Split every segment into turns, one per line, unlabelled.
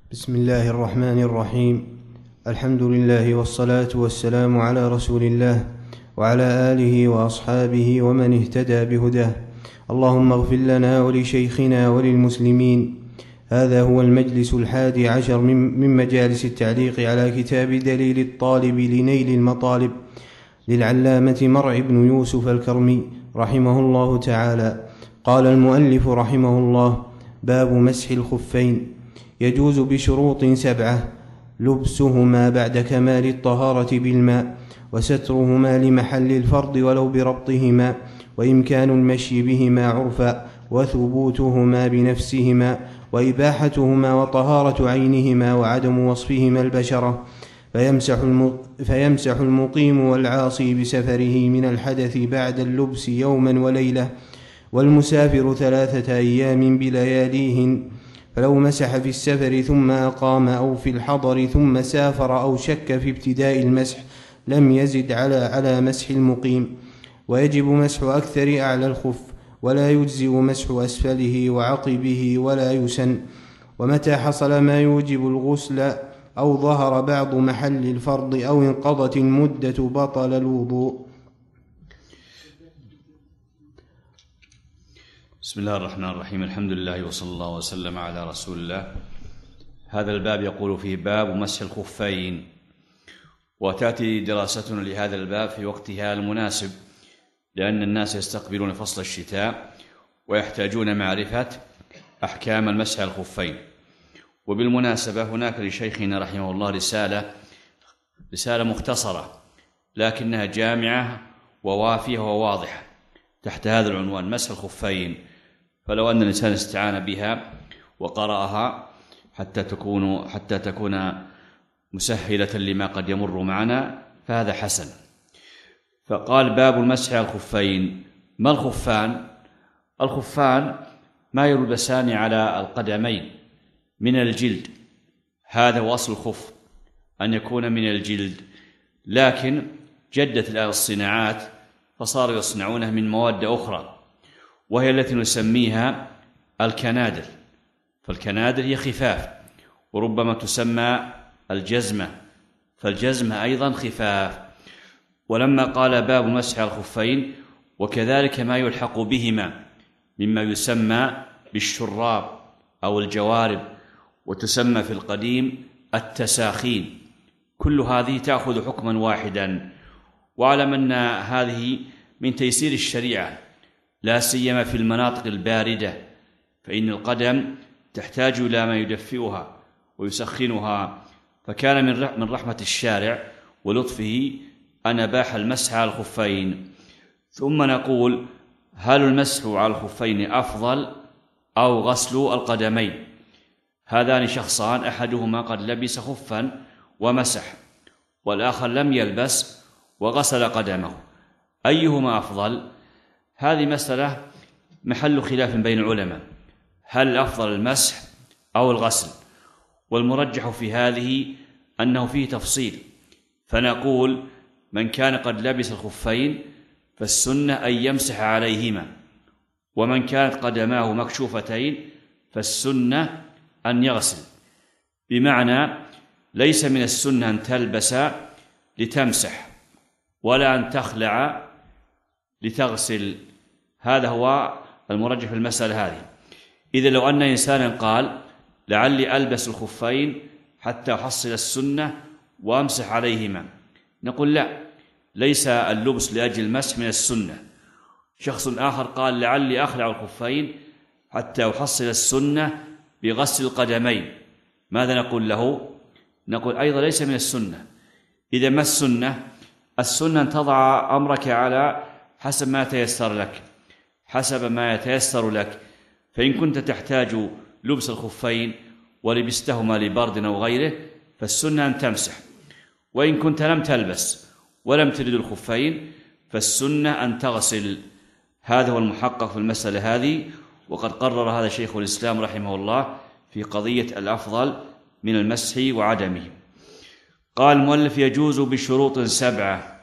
بسم الله الرحمن الرحيم. الحمد لله والصلاة والسلام على رسول الله وعلى آله وأصحابه ومن اهتدى بهداه. اللهم اغفر لنا ولشيخنا وللمسلمين. هذا هو المجلس 11 من مجالس التعليق على كتاب دليل الطالب لنيل المطالب للعلامة مرع بن يوسف الكرمي رحمه الله تعالى. قال المؤلف رحمه الله: باب مسح الخفين. يجوز بشروط 7: لبسهما بعد كمال الطهارة بالماء، وسترهما لمحل الفرض ولو بربطهما، وإمكان المشي بهما عرفا، وثبوتهما بنفسهما، وإباحتهما، وطهارة عينهما، وعدم وصفهما البشرة. فيمسح المقيم والعاصي بسفره من الحدث بعد اللبس يوما وليلة، والمسافر 3 أيام بلياليهن. فلو مسح في السفر ثم أقام، أو في الحضر ثم سافر، أو شك في ابتداء المسح، لم يزد على مسح المقيم. ويجب مسح أكثر أعلى الخف، ولا يجزئ مسح أسفله وعقبه، ولا يسن. ومتى حصل ما يوجب الغسل، أو ظهر بعض محل الفرض، أو انقضت المدة، بطل الوضوء.
بسم الله الرحمن الرحيم. الحمد لله وصلى الله وسلم على رسول الله. هذا الباب يقول فيه باب مسح الخفين، وتأتي دراستنا لهذا الباب في وقتها المناسب، لأن الناس يستقبلون فصل الشتاء ويحتاجون معرفة أحكام المسح الخفين. وبالمناسبة هناك لشيخنا رحمه الله رسالة مختصرة لكنها جامعة ووافية وواضحة تحت هذا العنوان: مسح الخفين. فلو أن الإنسان استعان بها وقرأها حتى تكون مسهلة لما قد يمر معنا فهذا حسن. فقال: باب المسح على الخفين. ما الخفان؟ الخفان ما يلبسان على القدمين من الجلد، هذا هو أصل الخف، أن يكون من الجلد، لكن جدت الآن الصناعات فصاروا يصنعونه من مواد أخرى، وهي التي نسميها الكنادر. فالكنادر هي خفاف، وربما تسمى الجزمة، فالجزمة أيضا خفاف. ولما قال باب المسح على الخفين، وكذلك ما يلحق بهما مما يسمى بالشراب أو الجوارب، وتسمى في القديم التساخين، كل هذه تأخذ حكما واحدا. واعلم أن هذه من تيسير الشريعة، لا سيما في المناطق الباردة، فإن القدم تحتاج إلى ما يدفئها ويسخنها. فكان من رحمة الشارع ولطفه أن أباح المسح على الخفين. ثم نقول: هل المسح على الخفين أفضل أو غسل القدمين؟ هذان شخصان، أحدهما قد لبس خفا ومسح، والآخر لم يلبس وغسل قدمه، أيهما أفضل؟ هذه مسألة محل خلاف بين العلماء، هل أفضل المسح أو الغسل؟ والمرجح في هذه أنه فيه تفصيل، فنقول: من كان قد لبس الخفين فالسنة أن يمسح عليهما، ومن كانت قدماه مكشوفتين فالسنة أن يغسل. بمعنى ليس من السنة أن تلبس لتمسح، ولا أن تخلع لتغسل. هذا هو المرجح في المسألة هذه. إذا لو أن إنسانا قال: لعلي ألبس الخفين حتى أحصل السنة وأمسح عليهما، نقول: لا، ليس اللبس لأجل المسح من السنة. شخص آخر قال: لعلي أخلع الخفين حتى أحصل السنة بغسل القدمين، ماذا نقول له؟ نقول أيضا ليس من السنة. إذا ما السنة؟ السنة أن تضع أمرك على حسب ما يتيسر لك، حسب ما يتيسر لك. فإن كنت تحتاج لبس الخفين ولبستهما لبرد أو غيره فالسنة أن تمسح، وإن كنت لم تلبس ولم ترد الخفين فالسنة أن تغسل. هذا هو المحقق في المسألة هذه، وقد قرر هذا شيخ الإسلام رحمه الله في قضية الأفضل من المسح وعدمه. قال المؤلف: يجوز بشروط 7،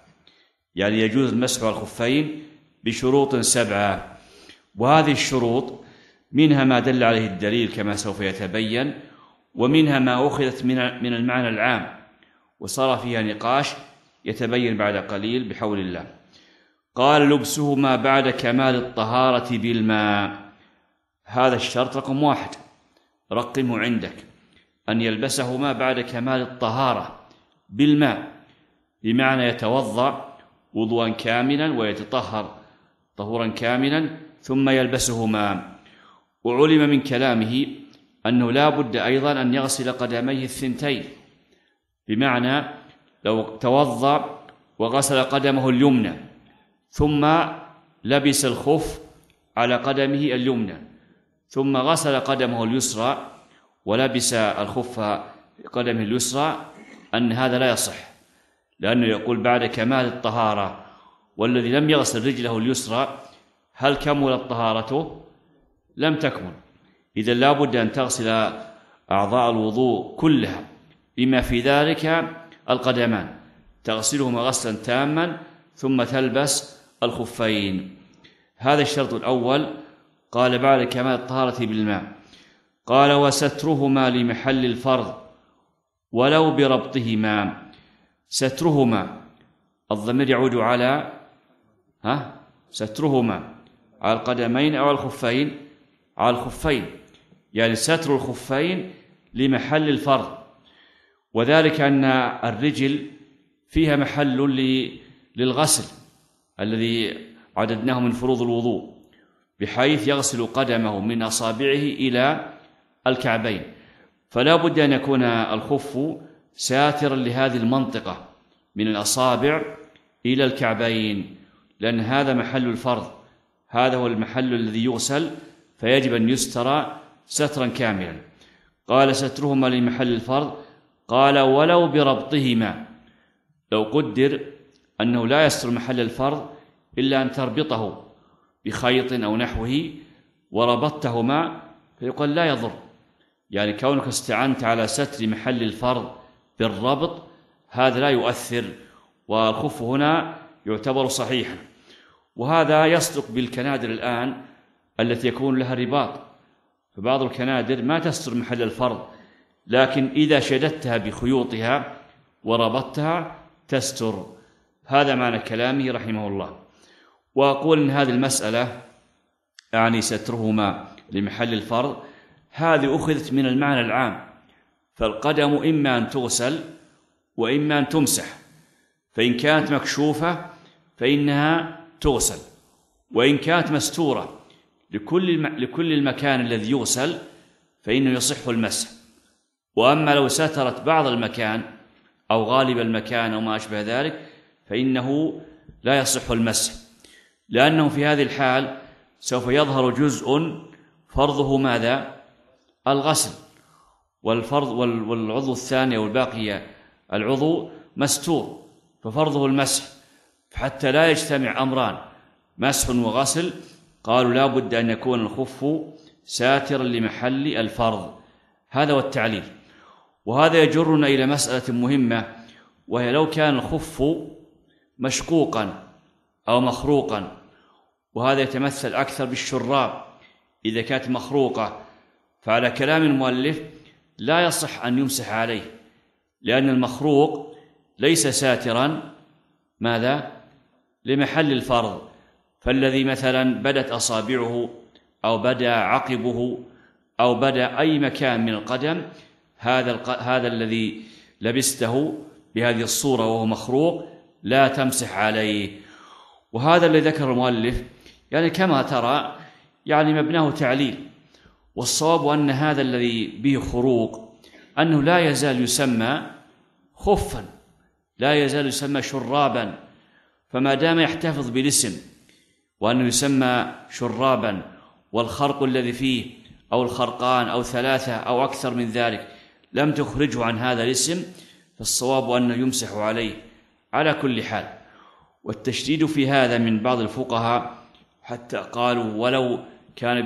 يعني يجوز المسح على الخفين بشروط 7، وهذه الشروط منها ما دل عليه الدليل كما سوف يتبين، ومنها ما أخذت من المعنى العام وصار فيها نقاش يتبين بعد قليل بحول الله. قال لبسهما بعد كمال الطهارة بالماء. هذا الشرط رقم 1، رقمه عندك، أن يلبسهما بعد كمال الطهارة بالماء، بمعنى يتوضأ وضوءا كاملا ويتطهر طهورا كاملا ثم يلبسهما. وعلم من كلامه أنه لا بد أيضا أن يغسل قدميه الثنتين، بمعنى لو توضأ وغسل قدمه اليمنى ثم لبس الخف على قدمه اليمنى ثم غسل قدمه اليسرى ولبس الخف قدمه اليسرى، أن هذا لا يصح، لأنه يقول بعد كمال الطهارة، والذي لم يغسل رجله اليسرى هل كملت طهارته؟ لم تكمل. إذا لا بد أن تغسل أعضاء الوضوء كلها بما في ذلك القدمان، تغسلهما غسلا تاما ثم تلبس الخفين. هذا الشرط الأول. قال بعد كمال الطهارة بالماء. قال وسترهما لمحل الفرض ولو بربطهما. سترهما الضمير يعود على سترهما على القدمين أو الخفين؟ على الخفين، يعني ستر الخفين لمحل الفرض، وذلك أن الرجل فيها محل للغسل الذي عددناه من فروض الوضوء، بحيث يغسل قدمه من أصابعه إلى الكعبين، فلا بد أن يكون الخف ساترا لهذه المنطقة من الأصابع إلى الكعبين، لأن هذا محل الفرض، هذا هو المحل الذي يغسل، فيجب أن يستر سترا كاملا. قال سترهما لمحل الفرض. قال ولو بربطهما، لو قدر أنه لا يستر محل الفرض إلا أن تربطه بخيط أو نحوه وربطتهما، فيقول لا يضر، يعني كونك استعنت على ستر محل الفرض بالربط هذا لا يؤثر، والخف هنا يعتبر صحيحا. وهذا يصدق بالكنادر الآن التي يكون لها رباط، فبعض الكنادر ما تستر محل الفرض، لكن إذا شددتها بخيوطها وربطتها تستر. هذا معنى كلامه رحمه الله. وأقول إن هذه المسألة يعني سترهما لمحل الفرض هذه أخذت من المعنى العام، فالقدم إما أن تغسل وإما أن تمسح، فإن كانت مكشوفة فإنها تغسل، وإن كانت مستورة لكل المكان الذي يغسل فإنه يصح المسح. وأما لو سترت بعض المكان أو غالب المكان أو ما أشبه ذلك فإنه لا يصح المسح، لأنه في هذه الحال سوف يظهر جزء فرضه ماذا؟ الغسل، والفرض والعضو الثاني أو الباقي العضو مستور ففرضه المسح، حتى لا يجتمع أمران مسح وغسل قالوا لا بد أن يكون الخف ساترا لمحل الفرض. هذا هو التعليل. وهذا يجرنا إلى مسألة مهمة، وهي لو كان الخف مشقوقا أو مخروقا، وهذا يتمثل أكثر بالشراب، إذا كانت مخروقة فعلى كلام المؤلف لا يصح أن يمسح عليه، لأن المخروق ليس ساترا ماذا؟ لمحل الفرض. فالذي مثلا بدت أصابعه أو بدا عقبه أو بدا أي مكان من القدم، هذا الذي لبسته بهذه الصورة وهو مخروق لا تمسح عليه. وهذا الذي ذكر المؤلف يعني كما ترى يعني مبناه تعليل، والصواب أن هذا الذي به خروق أنه لا يزال يسمى خفا، لا يزال يسمى شرابا، فما دام يحتفظ بالاسم وأنه يسمى شرابا، والخرق الذي فيه أو الخرقان أو 3 أو أكثر من ذلك لم تخرجه عن هذا الاسم، فالصواب أنه يمسح عليه على كل حال. والتشديد في هذا من بعض الفقهاء حتى قالوا ولو كان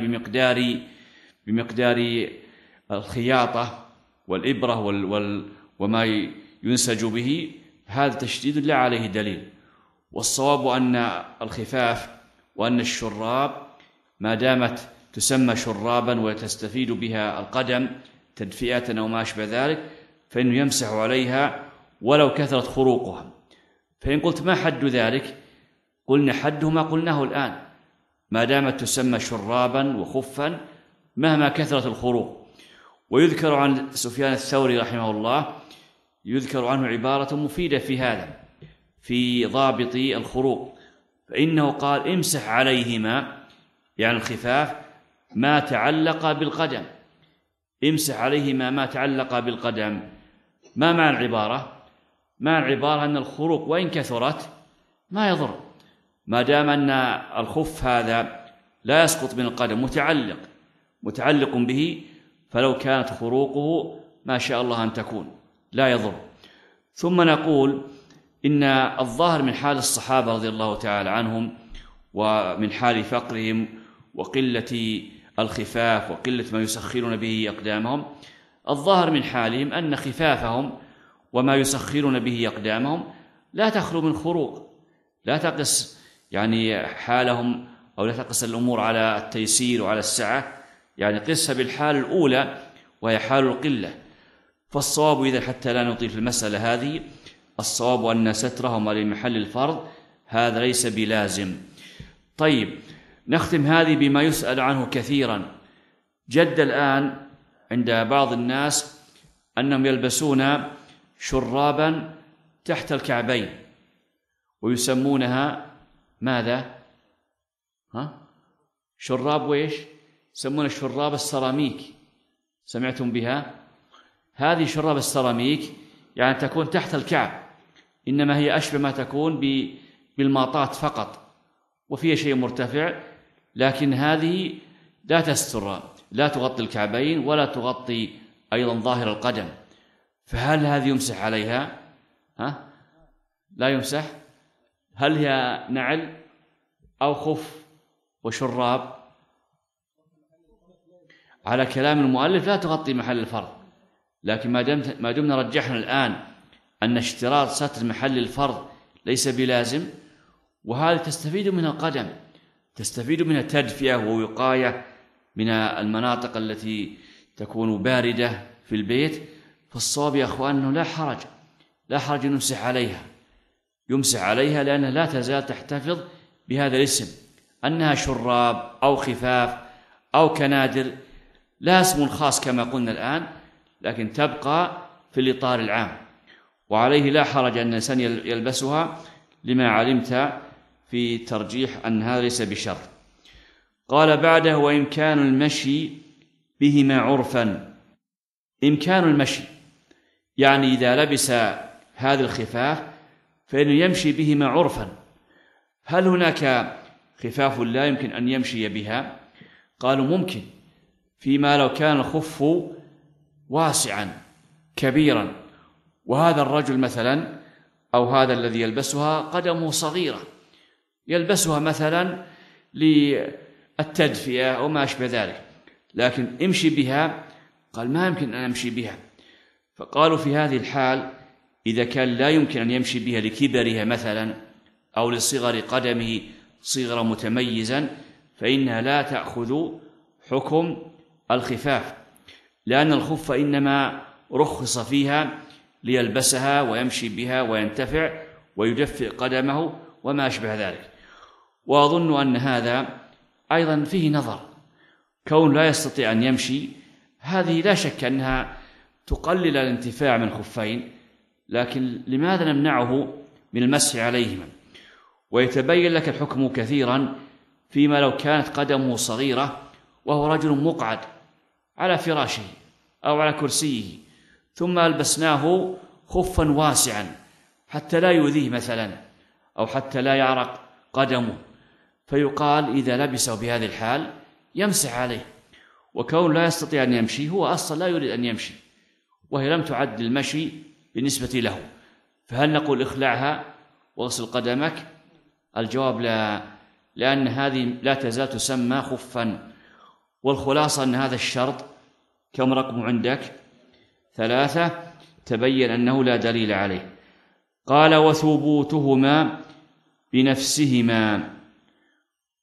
بمقدار الخياطة والإبرة وما ينسج به، هذا تشديد لا عليه دليل. والصواب أن الخفاف وأن الشراب ما دامت تسمى شرابا وتستفيد بها القدم تدفئة أو ما أشبه ذلك، فإنه يمسح عليها ولو كثرت خروقها. فإن قلت ما حد ذلك؟ قلنا حده ما قلناه الآن، ما دامت تسمى شرابا وخفا مهما كثرت الخروق. ويذكر عن سفيان الثوري رحمه الله، يذكر عنه عبارة مفيدة في هذا، في ضابط الخروق، فإنه قال امسح عليهما، يعني الخفاف، ما تعلق بالقدم. امسح عليهما ما تعلق بالقدم. ما معنى العبارة؟ معنى العبارة أن الخروق وإن كثرت ما يضر، ما دام أن الخف هذا لا يسقط من القدم، متعلق به، فلو كانت خروقه ما شاء الله أن تكون لا يضر. ثم نقول إن الظاهر من حال الصحابة رضي الله تعالى عنهم، ومن حال فقرهم وقلة الخفاف وقلة ما يسخرون به أقدامهم، الظاهر من حالهم أن خفافهم وما يسخرون به أقدامهم لا تخلو من خروق. لا تقس يعني حالهم، أو لا تقس الأمور على التيسير وعلى السعة، يعني قسها بالحال الأولى وهي حال القلة. فالصواب إذا حتى لا نطيل في المسألة هذه، الصواب أن سترهم لمحل الفرض هذا ليس بلازم. طيب، نختم هذه بما يسأل عنه كثيرا. جد الآن عند بعض الناس أنهم يلبسون شرابا تحت الكعبين ويسمونها ماذا؟ شراب ويش؟ يسمون الشراب السراميك. سمعتم بها؟ هذه شراب السراميك يعني تكون تحت الكعب، إنما هي أشبه ما تكون بالماطات فقط، وفيها شيء مرتفع، لكن هذه لا تستر، لا تغطي الكعبين ولا تغطي أيضا ظاهر القدم. فهل هذه يمسح عليها؟ لا يمسح. هل هي نعل أو خف وشراب؟ على كلام المؤلف لا تغطي محل الفرض، لكن ما دمنا رجحنا الآن أن اشتراط ستر محل الفرض ليس بلازم، وهذا تستفيد من القدم، تستفيد من التدفئة ووقاية من المناطق التي تكون باردة في البيت. فالصواب يا أخوان أنه لا حرج يمسح عليها لأنها لا تزال تحتفظ بهذا الاسم، أنها شراب أو خفاف أو كنادر، لا اسم خاص كما قلنا الآن، لكن تبقى في الإطار العام، وعليه لا حرج أن الإنسان يلبسها لما علمت في ترجيح أن هذا ليس بشرط. قال بعده: وإمكان المشي بهما عرفا. إمكان المشي يعني إذا لبس هذه الخفاف فإنه يمشي بهما عرفا. هل هناك خفاف لا يمكن أن يمشي بها؟ قالوا ممكن، فيما لو كان الخف واسعا كبيرا، وهذا الرجل مثلا أو هذا الذي يلبسها قدمه صغيرة، يلبسها مثلا للتدفئة أو ما أشبه ذلك، لكن امشي بها، قال ما يمكن أن أمشي بها. فقالوا في هذه الحال إذا كان لا يمكن أن يمشي بها لكبرها مثلا أو لصغر قدمه صغرا متميزا، فإنها لا تأخذ حكم الخفاف، لأن الخف إنما رخص فيها ليلبسها ويمشي بها وينتفع ويدفئ قدمه وما أشبه ذلك. وأظن أن هذا أيضا فيه نظر، كون لا يستطيع أن يمشي هذه لا شك أنها تقلل الانتفاع من الخفين، لكن لماذا نمنعه من المسح عليهما؟ ويتبين لك الحكم كثيرا فيما لو كانت قدمه صغيرة وهو رجل مقعد على فراشه أو على كرسيه، ثم ألبسناه خفا واسعا حتى لا يؤذيه مثلا أو حتى لا يعرق قدمه، فيقال إذا لبسه بهذه الحال يمسح عليه. وكون لا يستطيع أن يمشي هو أصلا لا يريد أن يمشي، وهي لم تعد للمشي بالنسبة له، فهل نقول اخلعها واغسل قدمك؟ الجواب لا، لأن هذه لا تزال تسمى خفا. والخلاصة أن هذا الشرط كم رقم عندك؟ 3، تبين أنه لا دليل عليه. قال: وثبوتهما بنفسهما.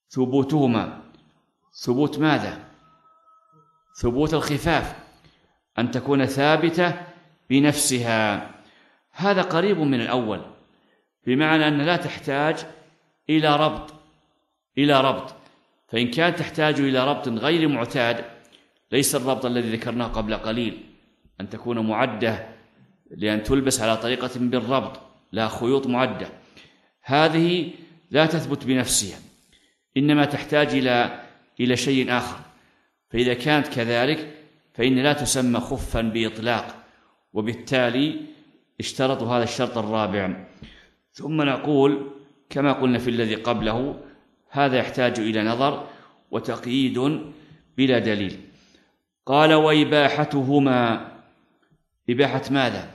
ثبوتهما، ثبوت ماذا؟ ثبوت الخفاف. أن تكون ثابتة بنفسها. هذا قريب من الأول، بمعنى أن لا تحتاج إلى ربط. فإن كانت تحتاج إلى ربط غير معتاد، ليس الربط الذي ذكرناه قبل قليل أن تكون معدة لأن تلبس على طريقة بالربط، لا خيوط معدة، هذه لا تثبت بنفسها، إنما تحتاج إلى شيء آخر. فإذا كانت كذلك فإن لا تسمى خفا بإطلاق، وبالتالي اشترطوا هذا الشرط الرابع. ثم نقول كما قلنا في الذي قبله، هذا يحتاج إلى نظر وتقييد بلا دليل. قال وإباحتهما، إباحة ماذا؟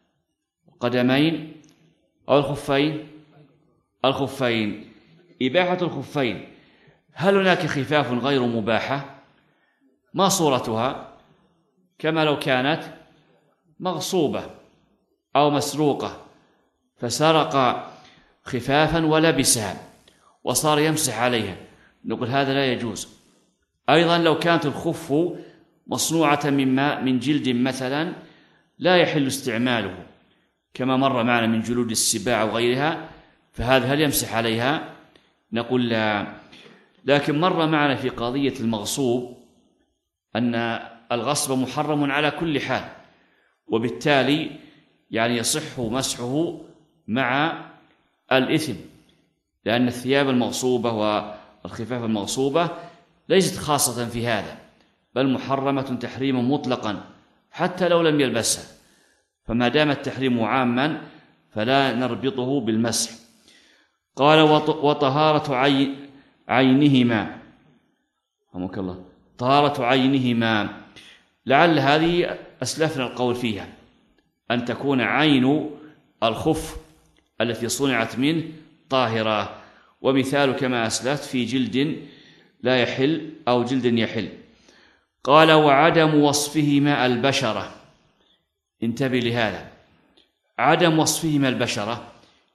قدمين أو الخفين؟ الخفين. إباحة الخفين، هل هناك خفاف غير مباحة؟ ما صورتها؟ كما لو كانت مغصوبة أو مسروقة، فسرق خفافا ولبسها وصار يمسح عليها، نقول هذا لا يجوز. أيضا لو كانت الخف مصنوعة من جلد مثلا لا يحل استعماله، كما مر معنا من جلود السباع وغيرها، فهذا هل يمسح عليها؟ نقول لا. لكن مر معنا في قضية المغصوب أن الغصب محرم على كل حال، وبالتالي يعني يصح مسحه مع الإثم، لأن الثياب المغصوبة والخفاف المغصوبة ليست خاصة في هذا، بل محرمة تحريما مطلقا حتى لو لم يلبسها، فما دام التحريم عاما فلا نربطه بالمسح. قال وطهارة عينهما، رحمك الله، طهارة عينهما، لعل هذه أسلفنا القول فيها، أن تكون عين الخف التي صنعت منه طاهرة، ومثال كما أسلفت في جلد لا يحل أو جلد يحل. قال وعدم وصفهما البشرة، انتبه لهذا، عدم وصفهما البشرة،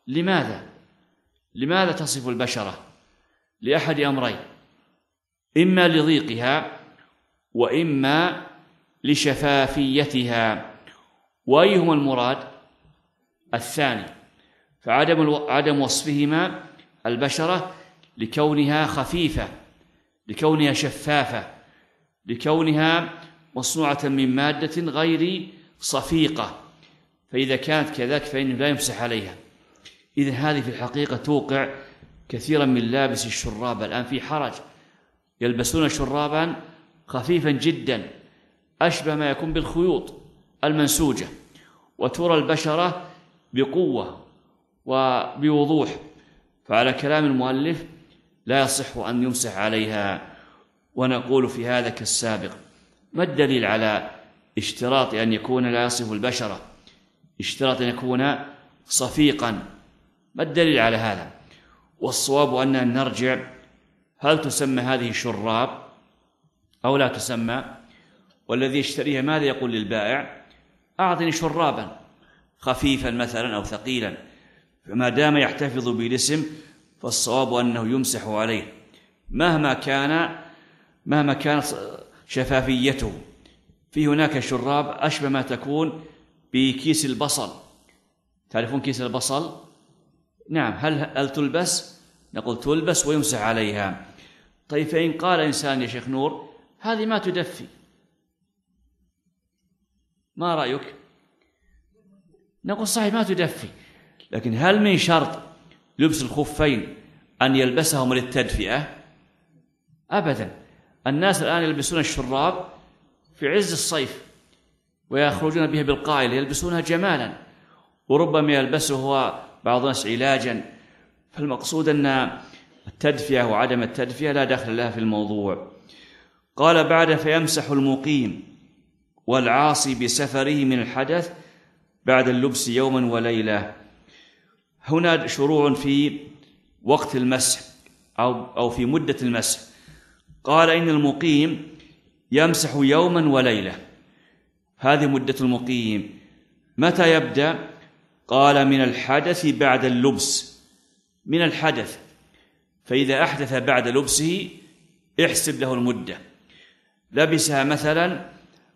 لماذا تصف البشرة؟ لأحد أمرين، إما لضيقها وإما لشفافيتها، وأيهما المراد؟ الثاني. فعدم وصفهما البشرة لكونها خفيفة، لكونها شفافة، لكونها مصنوعة من مادة غير صفيقة، فإذا كانت كذلك فإنه لا يمسح عليها. إذن هذه في الحقيقة توقع كثيرا من لابس الشراب الآن في حرج، يلبسون شرابا خفيفا جدا أشبه ما يكون بالخيوط المنسوجة، وترى البشرة بقوة وبوضوح، فعلى كلام المؤلف لا يصح أن يمسح عليها. ونقول في هذا كالسابق، ما الدليل على اشتراط أن يكون لا يصف البشرة، اشتراط أن يكون صفيقا؟ ما الدليل على هذا؟ والصواب أن نرجع، هل تسمى هذه شراب أو لا تسمى؟ والذي يشتريها ماذا يقول للبائع؟ أعطني شرابا خفيفا مثلا أو ثقيلا، فما دام يحتفظ بالاسم فالصواب أنه يمسح عليه مهما كانت شفافيته. في هناك شراب أشبه ما تكون بكيس البصل، تعرفون كيس البصل؟ نعم. هل تلبس؟ نقول تلبس ويمسح عليها. طيب فإن قال إنسان يا شيخ نور هذه ما تدفي، ما رأيك؟ نقول صحيح ما تدفي، لكن هل من شرط لبس الخفين أن يلبسهم للتدفئة؟ أبدا. الناس الآن يلبسون الشراب في عز الصيف ويخرجون بها بالقائل، يلبسونها جمالا، وربما يلبسه بعض الناس علاجا. فالمقصود أن التدفئة وعدم التدفئة لا دخل لها في الموضوع. قال بعد فيمسح المقيم والعاصي بسفره من الحدث بعد اللبس يوما وليلة. هنا شروع في وقت المسح أو في مدة المسح. قال إن المقيم يمسح يوما وليلة، هذه مدة المقيم. متى يبدأ؟ قال من الحدث بعد اللبس، من الحدث، فإذا أحدث بعد لبسه احسب له المدة. لبسها مثلا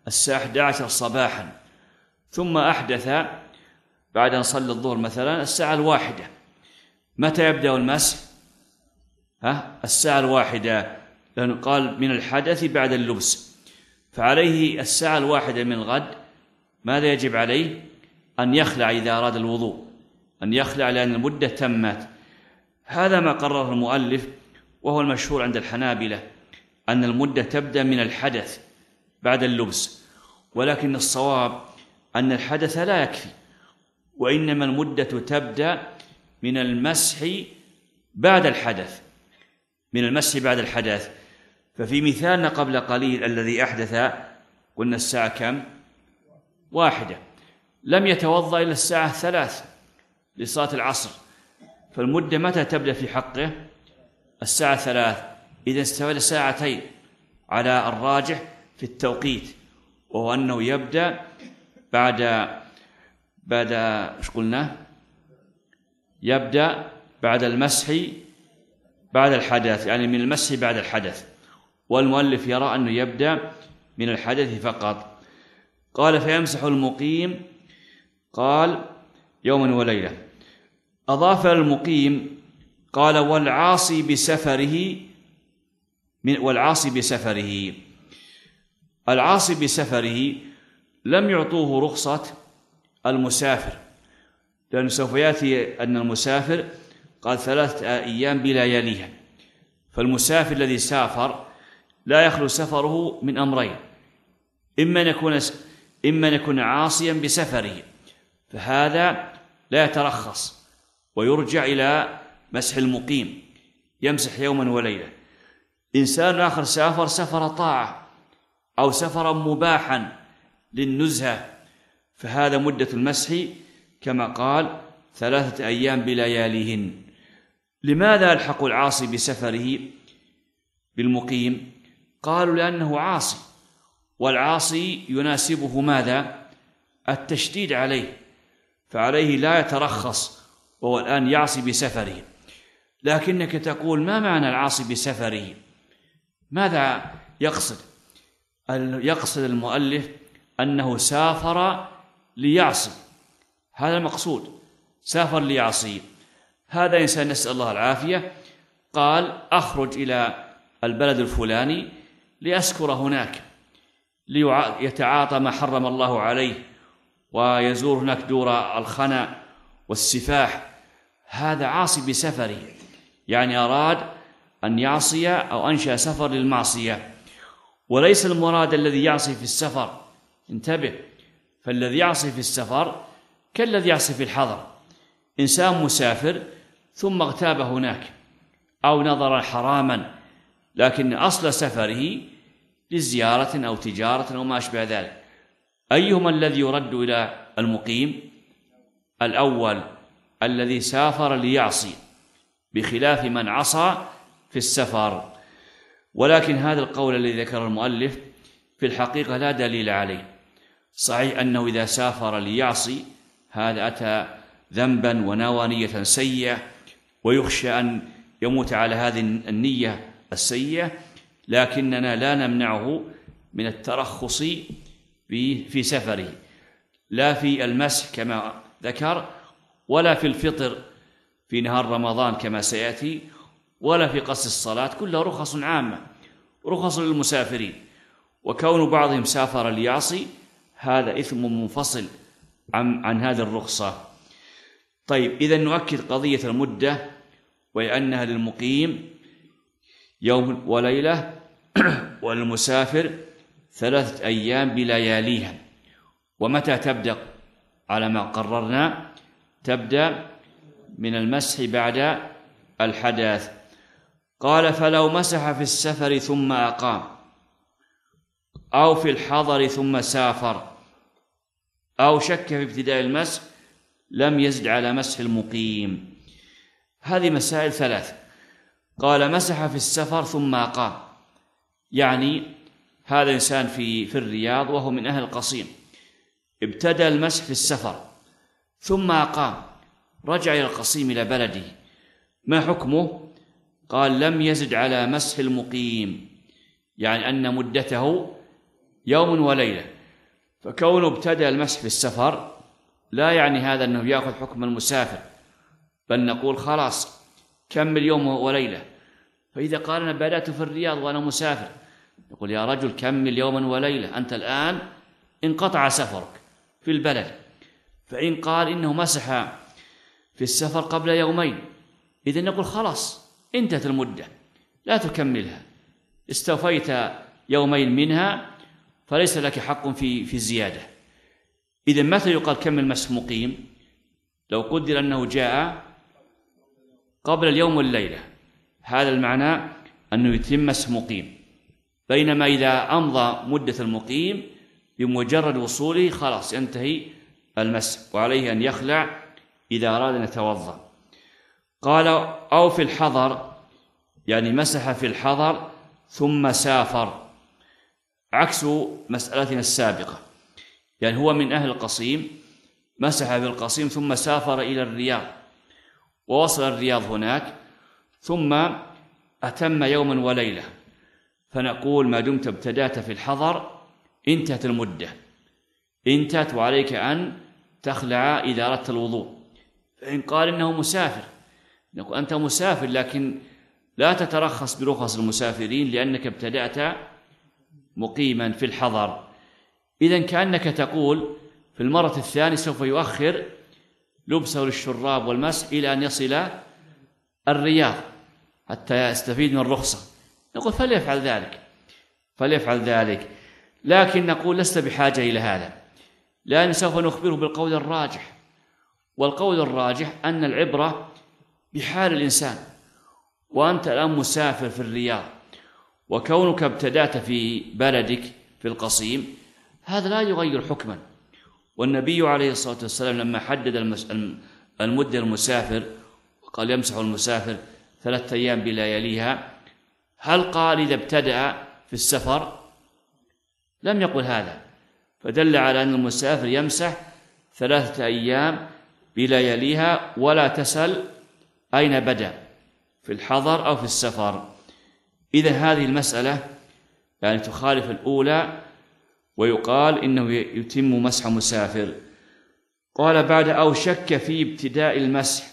الساعة 11 صباحا، ثم أحدث بعد أن صلى الظهر مثلا الساعة 1، متى يبدأ المسح؟ الساعة 1، لأنه قال من الحدث بعد اللبس، فعليه الساعة 1 من الغد ماذا يجب عليه؟ أن يخلع إذا أراد الوضوء، أن يخلع لأن المدة تمت. هذا ما قرره المؤلف، وهو المشهور عند الحنابلة أن المدة تبدأ من الحدث بعد اللبس، ولكن الصواب أن الحدث لا يكفي، وإنما المدة تبدأ من المسح بعد الحدث، من المسح بعد الحدث. ففي مثالنا قبل قليل الذي أحدث قلنا الساعة كم؟ 1، لم يتوضأ إلى الساعة 3 لصلاة العصر، فالمدة متى تبدأ في حقه؟ الساعة 3، إذا استوى ساعتين على الراجح في التوقيت، وهو أنه يبدأ بعد ايش قلنا؟ يبدأ بعد المسح بعد الحدث، يعني من المسح بعد الحدث، والمؤلف يرى أنه يبدأ من الحدث فقط. قال فيمسح المقيم، قال يوما وليلة. أضاف المقيم قال والعاصي بسفره، العاصي بسفره لم يعطوه رخصة المسافر، لأنه سوف يأتي أن المسافر قال 3 أيام بلياليها، فالمسافر الذي سافر لا يخلو سفره من أمرين، إما أن يكون عاصيا بسفره، فهذا لا يترخص ويرجع إلى مسح المقيم، يمسح يوما وليلة. إنسان آخر سافر سفر طاعة أو سفرا مباحا للنزهة، فهذا مدة المسح كما قال 3 أيام بلياليهن. لماذا ألحقوا العاصي بسفره بالمقيم؟ قالوا لأنه عاصي، والعاصي يناسبه ماذا؟ التشديد عليه، فعليه لا يترخص وهو الآن يعصي بسفره. لكنك تقول ما معنى العاصي بسفره؟ ماذا يقصد؟ يقصد المؤلف أنه سافر ليعصي، هذا المقصود، سافر ليعصي. هذا إنسان نسأل الله العافية قال أخرج إلى البلد الفلاني لأسكر هناك، ليتعاطى ما حرم الله عليه، ويزور هناك دور الخنا والسفاح، هذا عاصي بسفره، يعني أراد أن يعصي أو أنشأ سفر للمعصية، وليس المراد الذي يعصي في السفر. انتبه، فالذي يعصي في السفر كالذي يعصي في الحضر، إنسان مسافر ثم اغتاب هناك أو نظر حراما، لكن أصل سفره لزيارة أو تجارة أو ما أشبه ذلك. أيهما الذي يرد إلى المقيم؟ الأول الذي سافر ليعصي، بخلاف من عصى في السفر. ولكن هذا القول الذي ذكر المؤلف في الحقيقة لا دليل عليه. صحيح أنه إذا سافر ليعصي هذا أتى ذنبا ونوى نية سيئة، ويخشى أن يموت على هذه النية السيئة، لكننا لا نمنعه من الترخص في سفره، لا في المسح كما ذكر، ولا في الفطر في نهار رمضان كما سيأتي، ولا في قصر الصلاة، كلها رخص عامة، رخص للمسافرين. وكون بعضهم سافر ليعصي هذا إثم منفصل عن هذه الرخصة. طيب، إذا نؤكد قضية المدة، وأنها للمقيم يوم وليلة، وللمسافر 3 أيام بلياليها. ومتى تبدأ؟ على ما قررنا تبدأ من المسح بعد الحدث. قال فلو مسح في السفر ثم أقام، أو في الحضر ثم سافر، أو شك في ابتداء المسح، لم يزد على مسح المقيم. هذه مسائل 3. قال مسح في السفر ثم أقام، يعني هذا إنسان في الرياض وهو من أهل القصيم، ابتدأ المسح في السفر ثم أقام، رجع إلى القصيم إلى بلده، ما حكمه؟ قال لم يزد على مسح المقيم، يعني أن مدته يوم وليلة، فكونه ابتدأ المسح في السفر لا يعني هذا أنه يأخذ حكم المسافر، بل نقول خلاص كمل يوم وليلة. فإذا قال أنا بدأت في الرياض وأنا مسافر، نقول يا رجل كمل يوما وليلة، أنت الآن انقطع سفرك في البلد. فإن قال إنه مسح في السفر قبل يومين، إذن نقول خلاص انتهت المدة لا تكملها، استوفيت يومين منها فليس لك حق في الزيادة. إذن متى يقال كمل مسح مقيم؟ لو قدر أنه جاء قبل اليوم والليلة، هذا المعنى أنه يتم مسح مقيم. بينما إذا أمضى مدة المقيم بمجرد وصوله خلاص ينتهي المسح، وعليه أن يخلع إذا أراد أن يتوضأ. قال أو في الحضر، يعني مسح في الحضر ثم سافر، عكس مسألتنا السابقة. يعني هو من أهل القصيم، مسح في القصيم ثم سافر إلى الرياض ووصل الرياض هناك ثم أتم يوما وليلة، فنقول ما دمت ابتدأت في الحضر انتهت المدة، انتهت، وعليك أن تخلع إذا أردت الوضوء. فإن قال إنه مسافر، نقول أنت مسافر لكن لا تترخص برخص المسافرين لأنك ابتدأت مقيما في الحضر. إذن كأنك تقول في المرة الثانية سوف يؤخر لبسه للشراب والمسح إلى أن يصل الرياض حتى يستفيد من الرخصة. نقول فليفعل ذلك، لكن نقول لست بحاجة إلى هذا، لأن سوف نخبره بالقول الراجح، والقول الراجح أن العبرة بحال الإنسان. وأنت الآن مسافر في الرياض، وكونك ابتدأت في بلدك في القصيم هذا لا يغير حكما. والنبي عليه الصلاة والسلام لما حدد المدة المسافر وقال يمسح المسافر 3 أيام بلياليها، هل قال إذا ابتدأ في السفر؟ لم يقل هذا، فدل على أن المسافر يمسح 3 أيام بلياليها، ولا تسأل أين بدأ في الحضر أو في السفر. إذا هذه المسألة يعني تخالف الأولى، ويقال إنه يتم مسح مسافر. قال بعد أو شك في ابتداء المسح،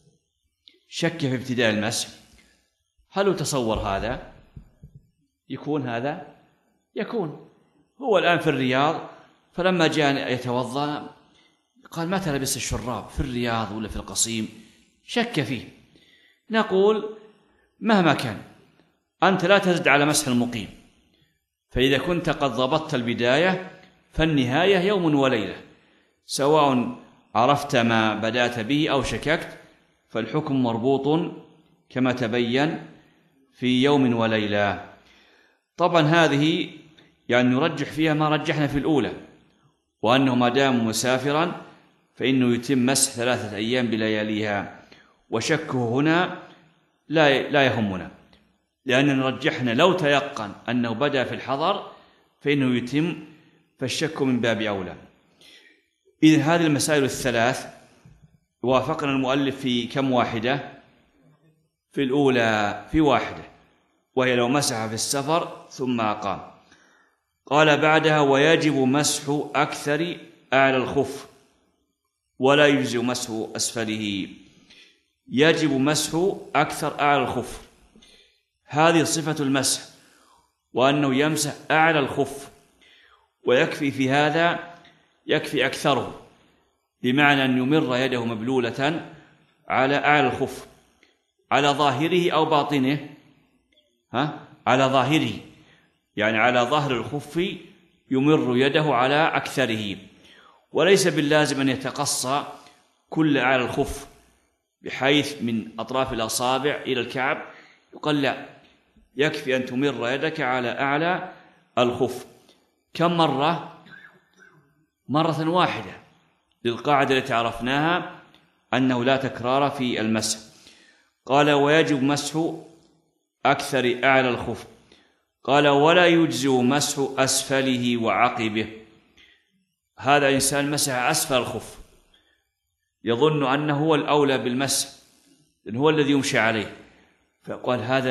شك في ابتداء المسح، هل يتصور هذا؟ يكون هذا؟ يكون هو الآن في الرياض، فلما جاء يتوضأ قال متى لبس الشراب في الرياض ولا في القصيم؟ شك فيه. نقول مهما كان أنت لا تزد على مسح المقيم، فإذا كنت قد ضبطت البداية فالنهاية يوم وليلة، سواء عرفت ما بدأت به أو شككت، فالحكم مربوط كما تبين في يوم وليلة. طبعا هذه يعني نرجح فيها ما رجحنا في الأولى، وأنه ما دام مسافرا فإنه يتم مسح 3 أيام بلياليها، وشكه هنا لا يهمنا، لأننا رجحنا لو تيقن أنه بدأ في الحضر فإنه يتم، فالشك من باب أولى. إذن هذه المسائل الثلاث وافقنا المؤلف في كم واحدة؟ في الأولى في واحدة، وهي لو مسح في السفر ثم أقام. قال بعدها ويجب مسح أكثر أعلى الخف ولا يجزئ مسح أسفله. يجب مسح أكثر أعلى الخف، هذه صفة المسح، وأنه يمسح أعلى الخف، ويكفي في هذا يكفي أكثره، بمعنى أن يمر يده مبلولة على أعلى الخف، على ظاهره أو باطنه، على ظاهره، يعني على ظهر الخف يمر يده على أكثره، وليس باللازم أن يتقصى كل أعلى الخف بحيث من أطراف الأصابع إلى الكعب، يقال لا، يكفي أن تمر يدك على أعلى الخف. كم مرة؟ مرة واحدة، للقاعدة التي عرفناها أنه لا تكرار في المسح. قال ويجب مسح أكثر أعلى الخف. قال ولا يجزئ مسح أسفله وعقبه. هذا إنسان مسح أسفل الخف يظن أنه هو الأولى بالمسح لأن هو الذي يمشي عليه، فقال هذا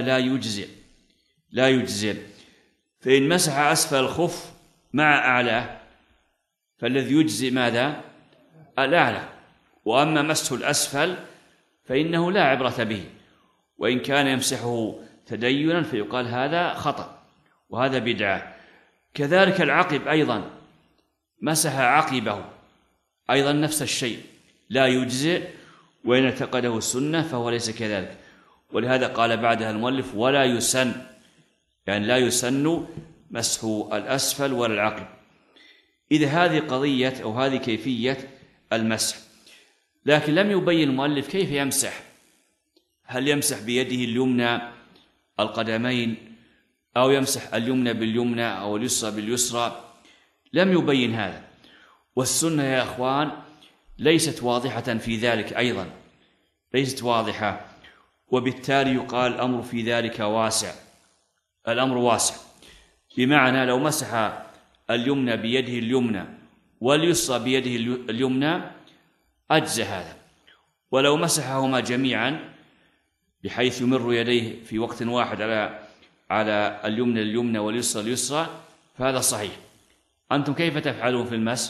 لا يجزئ. فإن مسح أسفل الخف مع أعلاه فالذي يجزي ماذا؟ الأعلى. وأما مسح الأسفل فإنه لا عبرة به، وإن كان يمسحه تدينا فيقال هذا خطأ وهذا بدعة. كذلك العقب أيضا، مسح عقبه أيضا نفس الشيء، لا يجزئ، وإن اعتقده السنة فهو ليس كذلك. ولهذا قال بعدها المؤلف ولا يسن، يعني لا يسن مسح الأسفل ولا العقب. إذا هذه قضية أو هذه كيفية المسح، لكن لم يبين المؤلف كيف يمسح. هل يمسح بيده اليمنى القدمين، أو يمسح اليمنى باليمنى أو اليسرى باليسرى؟ لم يبين هذا. والسنة يا أخوان ليست واضحة في ذلك أيضا، ليست واضحة، وبالتالي يقال الأمر في ذلك واسع. الأمر واسع بمعنى لو مسح اليمنى بيده اليمنى واليسرى بيده اليمنى أجزى هذا، ولو مسحهما جميعا بحيث يمر يديه في وقت واحد على اليمنى اليمنى واليسرى اليسرى فهذا صحيح. أنتم كيف تفعلون في المسح؟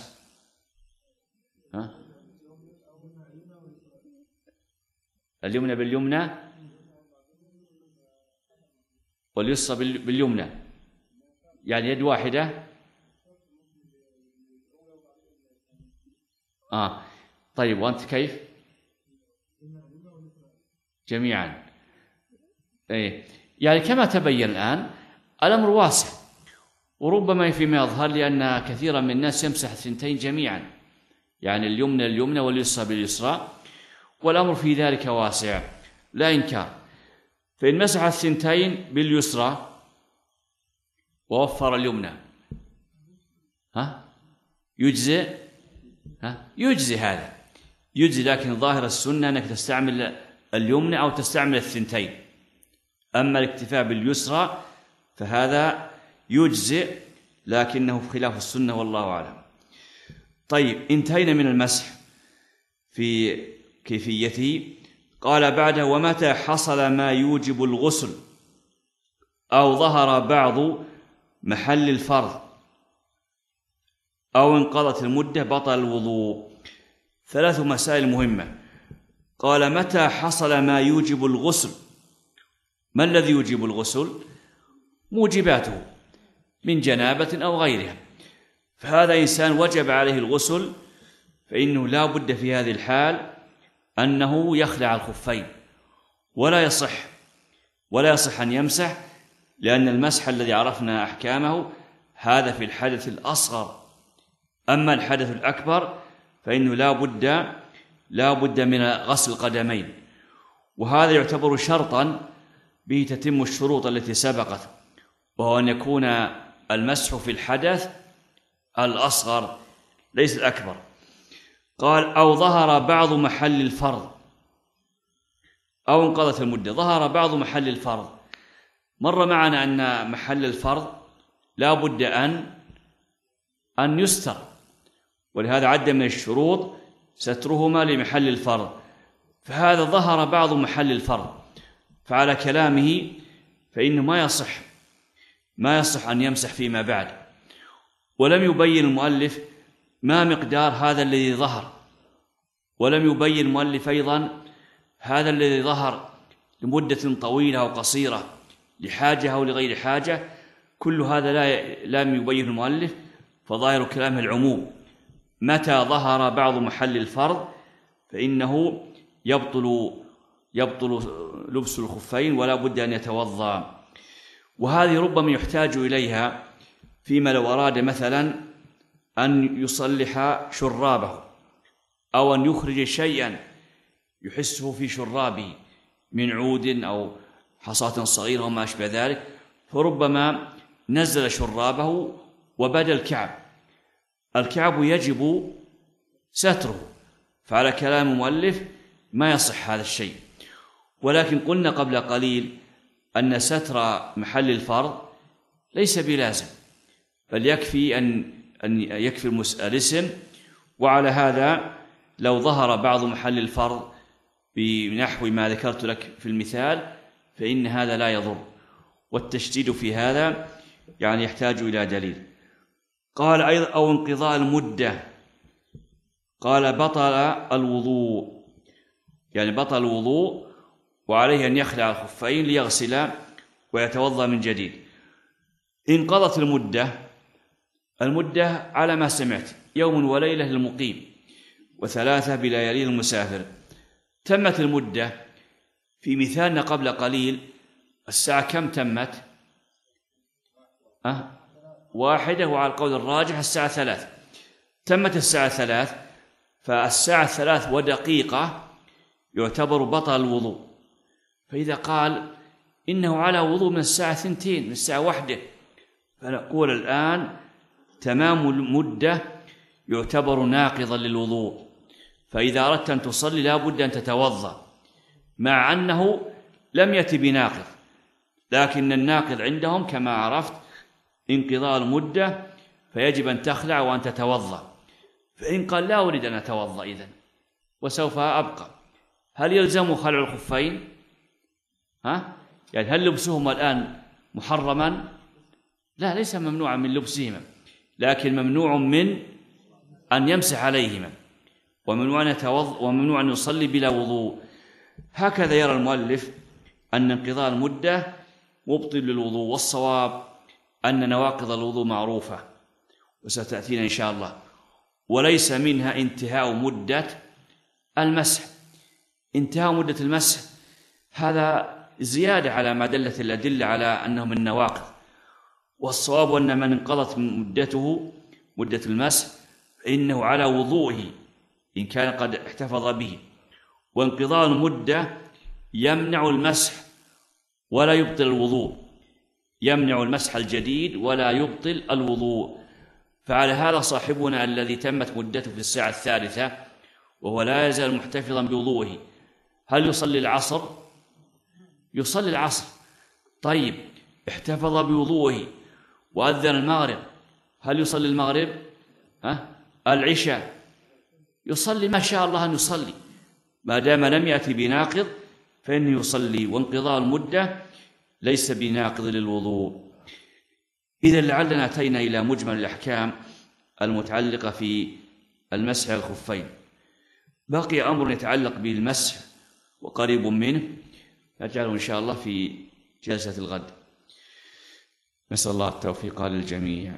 اليمنى باليمنى واليسرى باليمنى، يعني يد واحدة. طيب، وأنت كيف؟ جميعا. يعني كما تبين الآن الأمر واسع، وربما فيما يظهر لأن كثيرا من الناس يمسح الثنتين جميعا، يعني اليمنى واليسرى باليسرى، والأمر في ذلك واسع لا إنكار. فإن مسح الثنتين باليسرى ووفر اليمنى يجزي؟ يجزي، هذا يجزي، لكن ظاهر السنة أنك تستعمل اليمنى أو تستعمل الثنتين. أما الاكتفاء باليسرى فهذا يجزئ، لكنه في خلاف السنة والله أعلم. طيب، انتهينا من المسح في كيفيته. قال بعده ومتى حصل ما يوجب الغسل أو ظهر بعض محل الفرض أو انقضت المدة بطل الوضوء. 3 مسائل مهمة. قال متى حصل ما يوجب الغسل. ما الذي يوجب الغسل؟ موجباته من جنابة أو غيرها. فهذا إنسان وجب عليه الغسل، فإنه لا بد في هذه الحال أنه يخلع الخفين، ولا يصح أن يمسح، لأن المسح الذي عرفنا أحكامه هذا في الحدث الأصغر. أما الحدث الأكبر فإنه لا بد من غسل القدمين، وهذا يعتبر شرطا به تتم الشروط التي سبقت، وهو أن يكون المسح في الحدث الأصغر ليس الأكبر. قال أو ظهر بعض محل الفرض أو انقضت المدة. ظهر بعض محل الفرض، مر معنا أن محل الفرض لا بد أن يستر، ولهذا عد من الشروط سترهما لمحل الفرض. فهذا ظهر بعض محل الفرض، فعلى كلامه فإنه ما يصح أن يمسح فيما بعد. ولم يبين المؤلف ما مقدار هذا الذي ظهر، ولم يبين المؤلف أيضا هذا الذي ظهر لمدة طويلة أو قصيرة، لحاجة أو لغير حاجة. كل هذا لم يبين المؤلف، فظاهر كلامه العموم. متى ظهر بعض محل الفرض فإنه يبطل لبس الخفين ولا بد أن يتوضأ. وهذه ربما يحتاج إليها فيما لو أراد مثلا أن يصلح شرابه، أو أن يخرج شيئا يحسه في شرابه من عود أو حصاة صغيرة وما أشبه ذلك، فربما نزل شرابه وبدا الكعب يجب ستره، فعلى كلام المؤلف ما يصح هذا الشيء. ولكن قلنا قبل قليل أن ستر محل الفرض ليس بلازم، بل يكفي أن يكفي الاسم. وعلى هذا لو ظهر بعض محل الفرض بنحو ما ذكرت لك في المثال فإن هذا لا يضر، والتشديد في هذا يعني يحتاج إلى دليل. قال أيضا أو انقضاء المدة، قال بطل الوضوء، يعني بطل الوضوء وعليه أن يخلع الخفين ليغسل ويتوضأ من جديد. انقضت المدة على ما سمعت 1 يوم وليلة للمقيم و3 بليالي المسافر. تمت المدة في مثالنا قبل قليل الساعة كم تمت؟ 1، وعلى القول الراجح الساعة 3. تمت الساعة 3، فالساعة 3 ودقيقة يعتبر بطل الوضوء. فإذا قال إنه على وضوء من الساعة 2 من الساعة 1، فنقول الآن تمام المدة يعتبر ناقضا للوضوء، فإذا أردت أن تصلي لا بد أن تتوضأ، مع أنه لم يأتي بناقض، لكن الناقض عندهم كما عرفت انقضاء المدة، فيجب أن تخلع وأن تتوضأ. فإن قال لا أريد أن أتوضأ إذن وسوف أبقى، هل يلزم خلع الخفين؟ يعني هل لبسهما الآن محرما؟ لا، ليس ممنوعا من لبسهما، لكن ممنوع من أن يمسح عليهما، وممنوع أن يتوضأ، وممنوع أن يصلي بلا وضوء. هكذا يرى المؤلف أن انقضاء المدة مبطل للوضوء، والصواب أن نواقض الوضوء معروفة وستأتينا إن شاء الله، وليس منها انتهاء مدة المسح. انتهاء مدة المسح هذا زيادة على ما دلت الأدلة على أنه من النواقض، والصواب أن من انقضت مدته مدة المسح فإنه على وضوءه إن كان قد احتفظ به. وانقضاء المدة يمنع المسح ولا يبطل الوضوء، يمنع المسح الجديد ولا يبطل الوضوء. فعلى هذا صاحبنا الذي تمت مدته في الساعة 3 وهو لا يزال محتفظا بوضوءه، هل يصلي العصر؟ يصلي العصر. طيب، احتفظ بوضوءه وأذن المغرب، هل يصلي المغرب؟ العشاء يصلي ما شاء الله أن يصلي، ما دام لم يأتي بناقض فإنه يصلي، وانقضاء المدة ليس بناقض للوضوء. إذن لعلنا أتينا إلى مجمل الأحكام المتعلقة في المسح على الخفين. بقي أمر يتعلق بالمسح وقريب منه نجعله إن شاء الله في جلسة الغد. نسأل الله التوفيق للجميع.